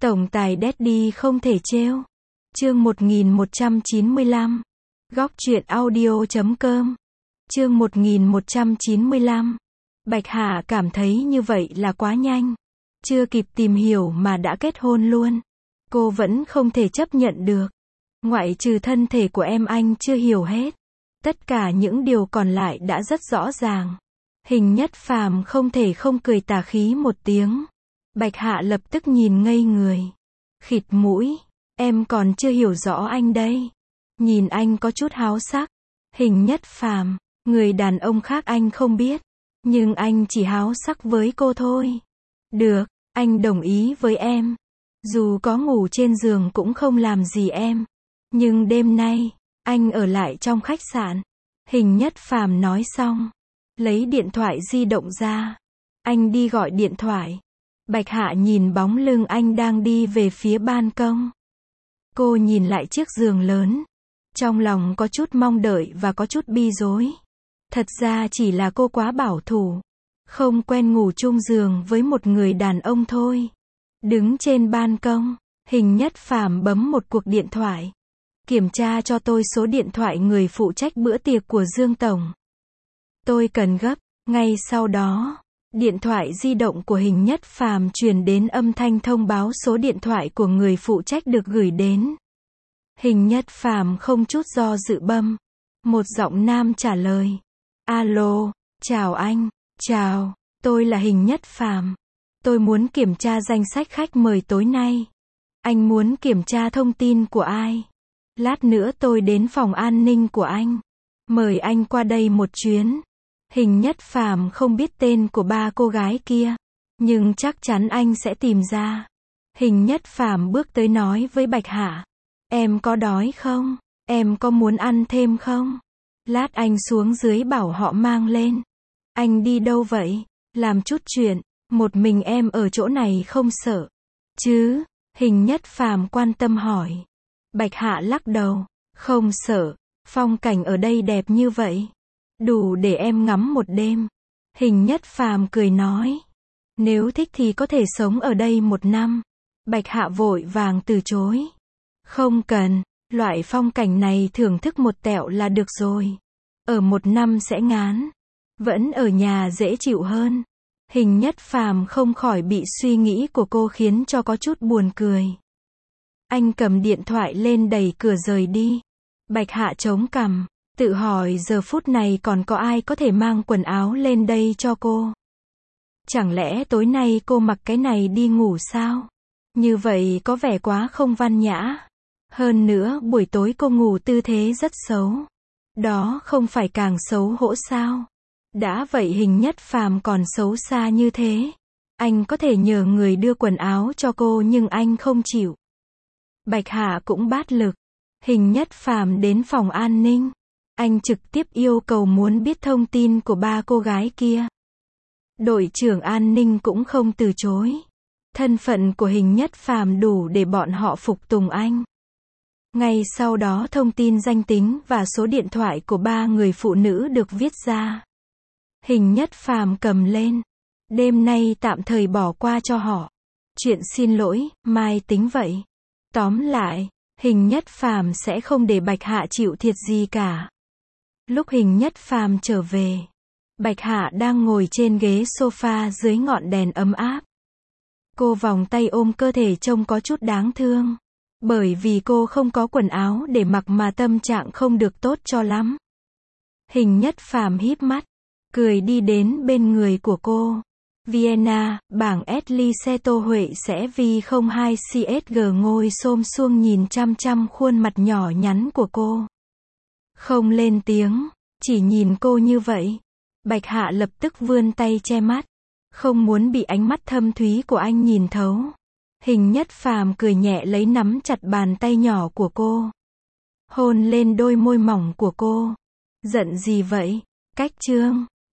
Tổng tài Daddy không thể trêu. Chương 1195. Góc truyện audio.com. Chương 1195. Bạch Hạ cảm thấy như vậy là quá nhanh. Chưa kịp tìm hiểu mà đã kết hôn luôn. Cô vẫn không thể chấp nhận được. Ngoại trừ thân thể của em anh chưa hiểu hết. Tất cả những điều còn lại đã rất rõ ràng. Hình Nhất Phàm không thể không cười tà khí một tiếng. Bạch Hạ lập tức nhìn ngây người. Khịt mũi, em còn chưa hiểu rõ anh đây. Nhìn anh có chút háo sắc. Hình Nhất Phàm, người đàn ông khác anh không biết. Nhưng anh chỉ háo sắc với cô thôi. Được, anh đồng ý với em. Dù có ngủ trên giường cũng không làm gì em. Nhưng đêm nay, anh ở lại trong khách sạn. Hình Nhất Phàm nói xong. Lấy điện thoại di động ra. Anh đi gọi điện thoại. Bạch Hạ nhìn bóng lưng anh đang đi về phía ban công. Cô nhìn lại chiếc giường lớn. Trong lòng có chút mong đợi và có chút bi rối. Thật ra chỉ là cô quá bảo thủ. Không quen ngủ chung giường với một người đàn ông thôi. Đứng trên ban công, Hình Nhất Phàm bấm một cuộc điện thoại. Kiểm tra cho tôi số điện thoại người phụ trách bữa tiệc của Dương Tổng. Tôi cần gấp. Ngay sau đó, điện thoại di động của Hình Nhất Phàm truyền đến âm thanh thông báo số điện thoại của người phụ trách được gửi đến. Hình Nhất Phàm không chút do dự bấm. Một giọng nam trả lời. Alo, chào anh. Chào, tôi là Hình Nhất Phàm. Tôi muốn kiểm tra danh sách khách mời tối nay. Anh muốn kiểm tra thông tin của ai? Lát nữa tôi đến phòng an ninh của anh. Mời anh qua đây một chuyến. Hình Nhất Phàm không biết tên của ba cô gái kia. Nhưng chắc chắn anh sẽ tìm ra. Hình Nhất Phàm bước tới nói với Bạch Hạ. Em có đói không? Em có muốn ăn thêm không? Lát anh xuống dưới bảo họ mang lên. Anh đi đâu vậy? Làm chút chuyện. Một mình em ở chỗ này không sợ chứ? Hình Nhất Phàm quan tâm hỏi. Bạch Hạ lắc đầu. Không sợ. Phong cảnh ở đây đẹp như vậy. Đủ để em ngắm một đêm. Hình Nhất Phàm cười nói. Nếu thích thì có thể sống ở đây 1 năm. Bạch Hạ vội vàng từ chối. Không cần. Loại phong cảnh này thưởng thức một tẹo là được rồi. Ở 1 năm sẽ ngán. Vẫn ở nhà dễ chịu hơn. Hình Nhất Phàm không khỏi bị suy nghĩ của cô khiến cho có chút buồn cười. Anh cầm điện thoại lên đẩy cửa rời đi. Bạch Hạ chống cằm, tự hỏi giờ phút này còn có ai có thể mang quần áo lên đây cho cô. Chẳng lẽ tối nay cô mặc cái này đi ngủ sao? Như vậy có vẻ quá không văn nhã. Hơn nữa buổi tối cô ngủ tư thế rất xấu. Đó không phải càng xấu hổ sao? Đã vậy Hình Nhất Phàm còn xấu xa như thế. Anh có thể nhờ người đưa quần áo cho cô nhưng anh không chịu. Bạch Hạ cũng bát lực. Hình Nhất Phàm đến phòng an ninh. Anh trực tiếp yêu cầu muốn biết thông tin của ba cô gái kia. Đội trưởng an ninh cũng không từ chối. Thân phận của Hình Nhất Phàm đủ để bọn họ phục tùng anh. Ngay sau đó thông tin danh tính và số điện thoại của 3 người phụ nữ được viết ra. Hình Nhất Phàm cầm lên. Đêm nay tạm thời bỏ qua cho họ. Chuyện xin lỗi, mai tính vậy. Tóm lại, Hình Nhất Phàm sẽ không để Bạch Hạ chịu thiệt gì cả. Lúc Hình Nhất Phàm trở về, Bạch Hạ đang ngồi trên ghế sofa dưới ngọn đèn ấm áp. Cô vòng tay ôm cơ thể trông có chút đáng thương. Bởi vì cô không có quần áo để mặc mà tâm trạng không được tốt cho lắm. Hình Nhất Phàm híp mắt, cười đi đến bên người của cô. Vienna, bảng Eliseto Huệ sẽ V02 CSG ngồi xổm xuống nhìn chăm chăm khuôn mặt nhỏ nhắn của cô. Không lên tiếng, chỉ nhìn cô như vậy. Bạch Hạ lập tức vươn tay che mắt. Không muốn bị ánh mắt thâm thúy của anh nhìn thấu. Hình Nhất Phàm cười nhẹ lấy nắm chặt bàn tay nhỏ của cô. Hôn lên đôi môi mỏng của cô. Giận gì vậy? Cách trương.